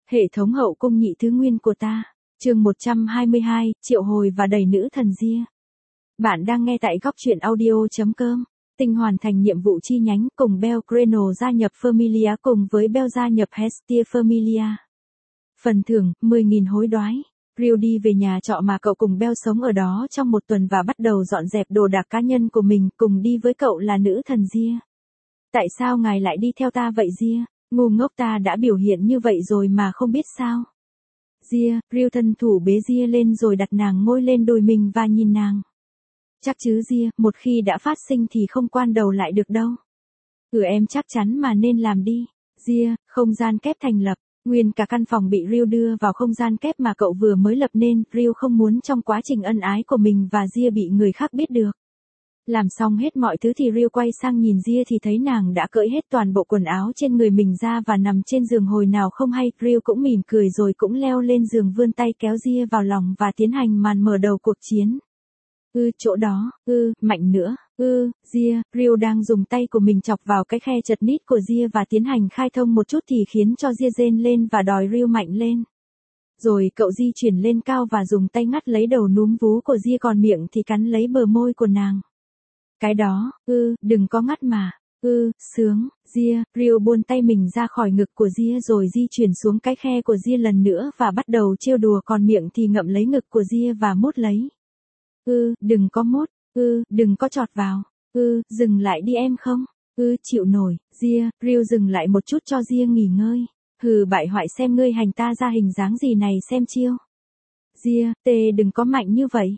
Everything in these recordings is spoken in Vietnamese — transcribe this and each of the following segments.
Hệ thống hậu cung nhị thứ nguyên của ta. Chương 122, triệu hồi và đẩy nữ thần Gia. Bạn đang nghe tại góc truyện audio.com. Tinh hoàn thành nhiệm vụ chi nhánh cùng Bel Greno gia nhập Familia cùng với Bel gia nhập Hestia Familia. Phần thưởng, 10.000 hối đoái. Rio đi về nhà trọ mà cậu cùng Bel sống ở đó trong một tuần và bắt đầu dọn dẹp đồ đạc cá nhân của mình, cùng đi với cậu là nữ thần Gia. Tại sao ngài lại đi theo ta vậy Gia? Ngu ngốc, ta đã biểu hiện như vậy rồi mà không biết sao. Gia, Rio thân thủ bế Gia lên rồi đặt nàng ngồi lên đùi mình và nhìn nàng. Chắc chứ Gia, một khi đã phát sinh thì không quay đầu lại được đâu. Em chắc chắn mà nên làm đi. Gia, không gian kép thành lập. Nguyên cả căn phòng bị Rio đưa vào không gian kép mà cậu vừa mới lập nên, Rio không muốn trong quá trình ân ái của mình và Gia bị người khác biết được. Làm xong hết mọi thứ thì Rio quay sang nhìn Gia thì thấy nàng đã cởi hết toàn bộ quần áo trên người mình ra và nằm trên giường hồi nào không hay. Rio cũng mỉm cười rồi cũng leo lên giường vươn tay kéo Gia vào lòng và tiến hành màn mở đầu cuộc chiến. Chỗ đó, mạnh nữa, Gia, Rio đang dùng tay của mình chọc vào cái khe chật nít của Gia và tiến hành khai thông một chút thì khiến cho Gia rên lên và đòi Rio mạnh lên. Rồi cậu di chuyển lên cao và dùng tay ngắt lấy đầu núm vú của Gia còn miệng thì cắn lấy bờ môi của nàng. Cái đó, đừng có ngắt mà, sướng, Gia, Rio buông tay mình ra khỏi ngực của Gia rồi di chuyển xuống cái khe của Gia lần nữa và bắt đầu trêu đùa còn miệng thì ngậm lấy ngực của Gia và mút lấy. Đừng có mút, đừng có chọt vào, dừng lại đi em không, chịu nổi, Gia, Rio dừng lại một chút cho Gia nghỉ ngơi. Bại hoại, xem ngươi hành ta ra hình dáng gì này xem chiêu. Gia, đừng có mạnh như vậy.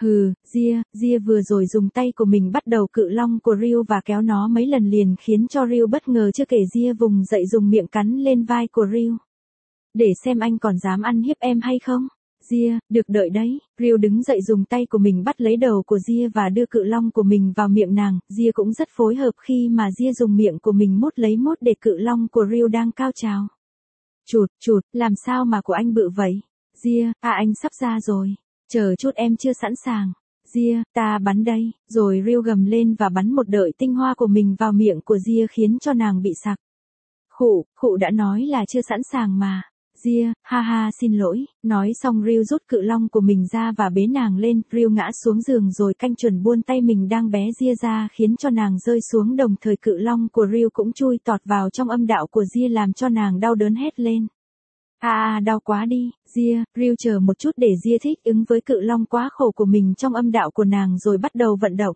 Gia vừa rồi dùng tay của mình bắt đầu cự long của Rio và kéo nó mấy lần liền khiến cho Rio bất ngờ, chưa kể Gia vùng dậy dùng miệng cắn lên vai của Rio. Để xem anh còn dám ăn hiếp em hay không. Gia, được đợi đấy. Rio đứng dậy dùng tay của mình bắt lấy đầu của Gia và đưa cự long của mình vào miệng nàng. Gia cũng rất phối hợp khi mà Gia dùng miệng của mình mút để cự long của Rio đang cao trào. Chụt, làm sao mà của anh bự vậy? Gia, anh sắp ra rồi. Chờ chút, em chưa sẵn sàng. Gia, ta bắn đây. Rồi Rio gầm lên và bắn một đợi tinh hoa của mình vào miệng của Gia khiến cho nàng bị sặc. Khụ đã nói là chưa sẵn sàng mà. Gia, ha xin lỗi. Nói xong Rio rút cự long của mình ra và bế nàng lên. Rio ngã xuống giường rồi canh chuẩn buôn tay mình đang bé Gia ra khiến cho nàng rơi xuống, đồng thời cự long của Rio cũng chui tọt vào trong âm đạo của Gia làm cho nàng đau đớn hét lên. Đau quá đi, Gia, Rio chờ một chút để Gia thích ứng với cự long quá khổ của mình trong âm đạo của nàng rồi bắt đầu vận động.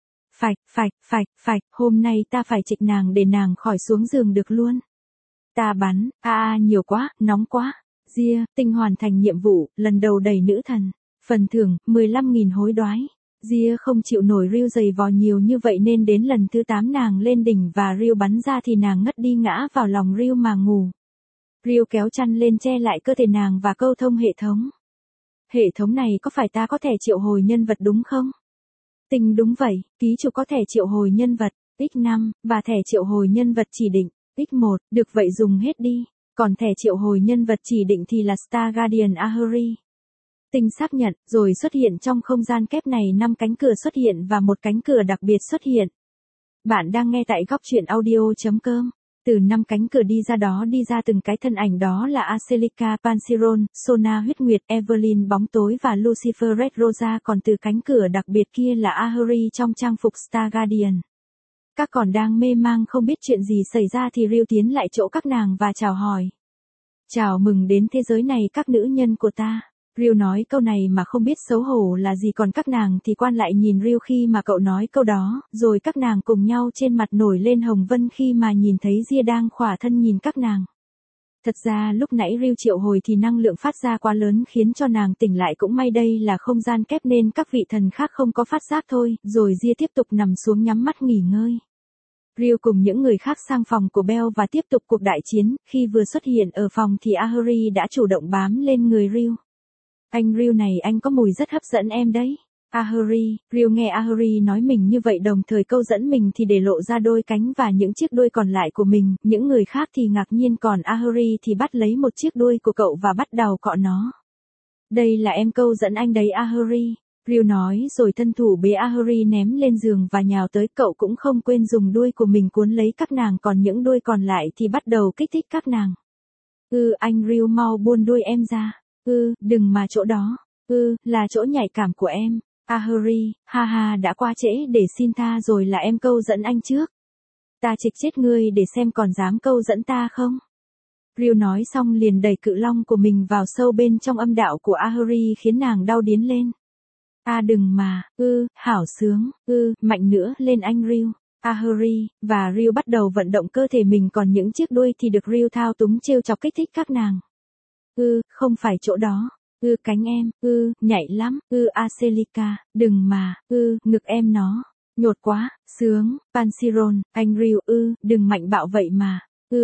Phạch, hôm nay ta phải trịch nàng để nàng khỏi xuống giường được luôn. Ta bắn, nhiều quá, nóng quá. Gia, tinh hoàn thành nhiệm vụ, lần đầu đẩy nữ thần. Phần thưởng, 15.000 hối đoái. Gia không chịu nổi Rio giày vò nhiều như vậy nên đến lần thứ 8 nàng lên đỉnh và Rio bắn ra thì nàng ngất đi ngã vào lòng Rio mà ngủ. Rio kéo chăn lên che lại cơ thể nàng và câu thông hệ thống. Hệ thống này, có phải ta có thể triệu hồi nhân vật đúng không? Tình đúng vậy, ký chủ có thể triệu hồi nhân vật, x5, và thẻ triệu hồi nhân vật chỉ định, x1, được vậy dùng hết đi. Còn thẻ triệu hồi nhân vật chỉ định thì là Star Guardian Ahuri. Tình xác nhận, rồi xuất hiện trong không gian kép này 5 cánh cửa xuất hiện và một cánh cửa đặc biệt xuất hiện. Bạn đang nghe tại góc truyện audio.com. Từ 5 cánh cửa đi ra từng cái thân ảnh đó là Angelica, Pansiron, Sona huyết nguyệt, Evelyn bóng tối và Lucifer Red Rosa, còn từ cánh cửa đặc biệt kia là Ahuri trong trang phục Star Guardian. Các còn đang mê mang không biết chuyện gì xảy ra thì Rio tiến lại chỗ các nàng và chào hỏi. Chào mừng đến thế giới này các nữ nhân của ta. Rio nói câu này mà không biết xấu hổ là gì, còn các nàng thì quan lại nhìn Rio khi mà cậu nói câu đó, rồi các nàng cùng nhau trên mặt nổi lên hồng vân khi mà nhìn thấy Gia đang khỏa thân nhìn các nàng. Thật ra lúc nãy Rio triệu hồi thì năng lượng phát ra quá lớn khiến cho nàng tỉnh lại, cũng may đây là không gian kép nên các vị thần khác không có phát giác thôi, rồi Gia tiếp tục nằm xuống nhắm mắt nghỉ ngơi. Rio cùng những người khác sang phòng của Bel và tiếp tục cuộc đại chiến. Khi vừa xuất hiện ở phòng thì Ahuri đã chủ động bám lên người Rio. Anh Rio này, anh có mùi rất hấp dẫn em đấy. Ahuri, Rio nghe Ahuri nói mình như vậy đồng thời câu dẫn mình thì để lộ ra đôi cánh và những chiếc đuôi còn lại của mình. Những người khác thì ngạc nhiên, còn Ahuri thì bắt lấy một chiếc đuôi của cậu và bắt đầu cọ nó. Đây là em câu dẫn anh đấy Ahuri. Rio nói rồi thân thủ bế Ahuri ném lên giường và nhào tới, cậu cũng không quên dùng đuôi của mình cuốn lấy các nàng, còn những đuôi còn lại thì bắt đầu kích thích các nàng. Anh Ryu mau buông đuôi em ra. Đừng mà chỗ đó. Là chỗ nhạy cảm của em. Harry, ha đã qua trễ để xin tha rồi là em câu dẫn anh trước. Ta trịch chết ngươi để xem còn dám câu dẫn ta không. Ryu nói xong liền đẩy cự long của mình vào sâu bên trong âm đạo của Harry khiến nàng đau điến lên. Đừng mà, hảo sướng, mạnh nữa lên anh Ryu. Harry và Ryu bắt đầu vận động cơ thể mình còn những chiếc đuôi thì được Ryu thao túng trêu chọc kích thích các nàng. Không phải chỗ đó. Cánh em, nhảy lắm, Angelica, đừng mà, ngực em nó, nhột quá, sướng, Pansy-Roll, anh Ryu, đừng mạnh bạo vậy mà,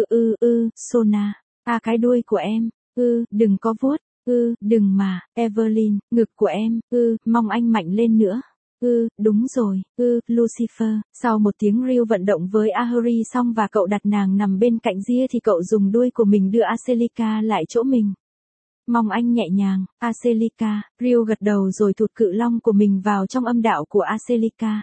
Sona, cái đuôi của em, đừng có vuốt, đừng mà, Evelyn, ngực của em, mong anh mạnh lên nữa. Đúng rồi, Lucifer, sau một tiếng Ryu vận động với Harry xong và cậu đặt nàng nằm bên cạnh ria thì cậu dùng đuôi của mình đưa Angelica lại chỗ mình. Mong anh nhẹ nhàng, Angelica, Ryu gật đầu rồi thụt cự long của mình vào trong âm đạo của Angelica.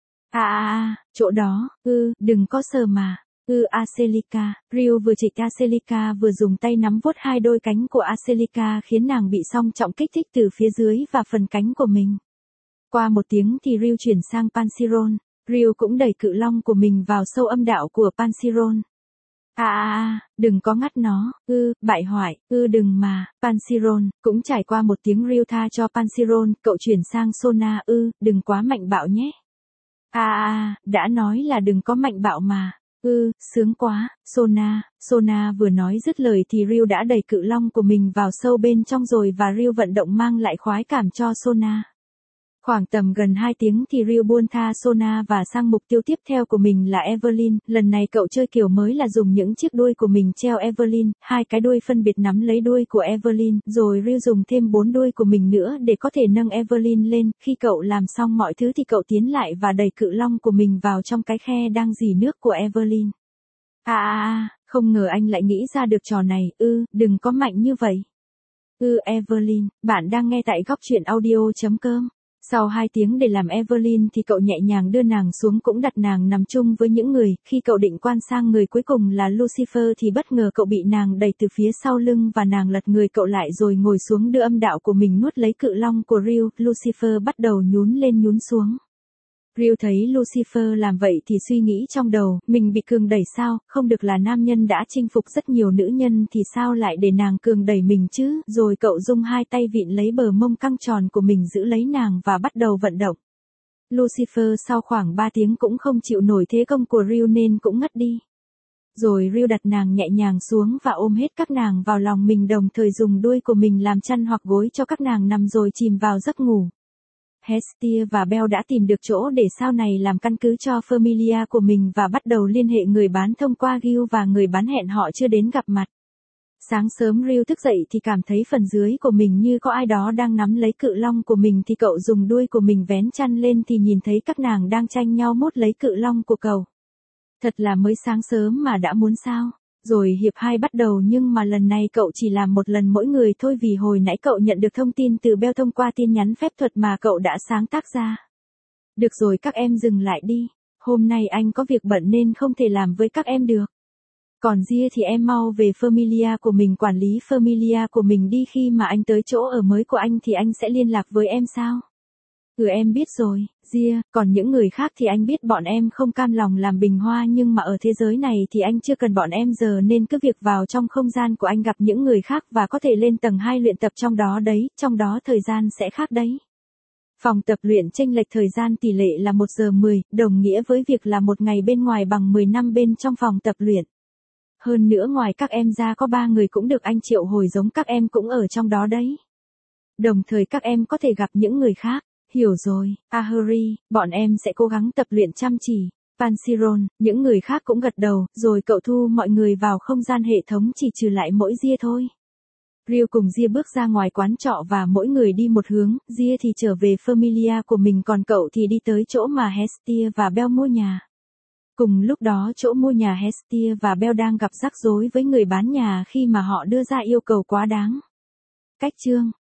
Chỗ đó, đừng có sờ mà, Angelica, Ryu vừa chịch Angelica vừa dùng tay nắm vuốt hai đôi cánh của Angelica khiến nàng bị song trọng kích thích từ phía dưới và phần cánh của mình. Qua một tiếng thì Ryu chuyển sang Pansy-Roll, Ryu cũng đẩy cự long của mình vào sâu âm đạo của Pansy-Roll. Đừng có ngắt nó, bại hoại, đừng mà, Pansy-Roll, cũng trải qua một tiếng Ryu tha cho Pansy-Roll, cậu chuyển sang Sona, đừng quá mạnh bạo nhé. Đã nói là đừng có mạnh bạo mà. Sướng quá, Sona vừa nói dứt lời thì Ryu đã đẩy cự long của mình vào sâu bên trong rồi và Ryu vận động mang lại khoái cảm cho Sona. Khoảng tầm gần 2 tiếng thì Ryu buông tha Sona và sang mục tiêu tiếp theo của mình là Evelyn, lần này cậu chơi kiểu mới là dùng những chiếc đuôi của mình treo Evelyn, hai cái đuôi phân biệt nắm lấy đuôi của Evelyn, rồi Ryu dùng thêm 4 đuôi của mình nữa để có thể nâng Evelyn lên, khi cậu làm xong mọi thứ thì cậu tiến lại và đẩy cự long của mình vào trong cái khe đang rỉ nước của Evelyn. Không ngờ anh lại nghĩ ra được trò này, đừng có mạnh như vậy. Evelyn, bạn đang nghe tại góc truyện audio.com. Sau 2 tiếng để làm Evelyn thì cậu nhẹ nhàng đưa nàng xuống cũng đặt nàng nằm chung với những người, khi cậu định quan sang người cuối cùng là Lucifer thì bất ngờ cậu bị nàng đẩy từ phía sau lưng và nàng lật người cậu lại rồi ngồi xuống đưa âm đạo của mình nuốt lấy cự long của Ryu, Lucifer bắt đầu nhún lên nhún xuống. Ryu thấy Lucifer làm vậy thì suy nghĩ trong đầu, mình bị cường đẩy sao, không được là nam nhân đã chinh phục rất nhiều nữ nhân thì sao lại để nàng cường đẩy mình chứ, rồi cậu dùng hai tay vịn lấy bờ mông căng tròn của mình giữ lấy nàng và bắt đầu vận động. Lucifer sau khoảng 3 tiếng cũng không chịu nổi thế công của Ryu nên cũng ngất đi. Rồi Ryu đặt nàng nhẹ nhàng xuống và ôm hết các nàng vào lòng mình đồng thời dùng đuôi của mình làm chăn hoặc gối cho các nàng nằm rồi chìm vào giấc ngủ. Hestia và Belle đã tìm được chỗ để sau này làm căn cứ cho Familia của mình và bắt đầu liên hệ người bán thông qua Gil và người bán hẹn họ chưa đến gặp mặt. Sáng sớm Ryu thức dậy thì cảm thấy phần dưới của mình như có ai đó đang nắm lấy cự long của mình thì cậu dùng đuôi của mình vén chăn lên thì nhìn thấy các nàng đang tranh nhau mút lấy cự long của cậu. Thật là mới sáng sớm mà đã muốn sao. Rồi hiệp 2 bắt đầu nhưng mà lần này cậu chỉ làm một lần mỗi người thôi vì hồi nãy cậu nhận được thông tin từ Belle thông qua tin nhắn phép thuật mà cậu đã sáng tác ra. Được rồi các em dừng lại đi, hôm nay anh có việc bận nên không thể làm với các em được. Còn Gia thì em mau về Familia của mình quản lý Familia của mình đi, khi mà anh tới chỗ ở mới của anh thì anh sẽ liên lạc với em sao? Em biết rồi, Gia, còn những người khác thì anh biết bọn em không cam lòng làm bình hoa nhưng mà ở thế giới này thì anh chưa cần bọn em giờ nên cứ việc vào trong không gian của anh gặp những người khác và có thể lên tầng 2 luyện tập trong đó đấy, trong đó thời gian sẽ khác đấy. Phòng tập luyện chênh lệch thời gian tỷ lệ là 1 giờ 10, đồng nghĩa với việc là một ngày bên ngoài bằng 10 năm bên trong phòng tập luyện. Hơn nữa ngoài các em ra có 3 người cũng được anh triệu hồi giống các em cũng ở trong đó đấy. Đồng thời các em có thể gặp những người khác. Hiểu rồi, Harry, bọn em sẽ cố gắng tập luyện chăm chỉ. Pansy-Roll, những người khác cũng gật đầu, rồi cậu thu mọi người vào không gian hệ thống chỉ trừ lại mỗi Gia thôi. Ryu cùng Gia bước ra ngoài quán trọ và mỗi người đi một hướng, Gia thì trở về Familia của mình còn cậu thì đi tới chỗ mà Hestia và Belle mua nhà. Cùng lúc đó chỗ mua nhà Hestia và Belle đang gặp rắc rối với người bán nhà khi mà họ đưa ra yêu cầu quá đáng. Cách chương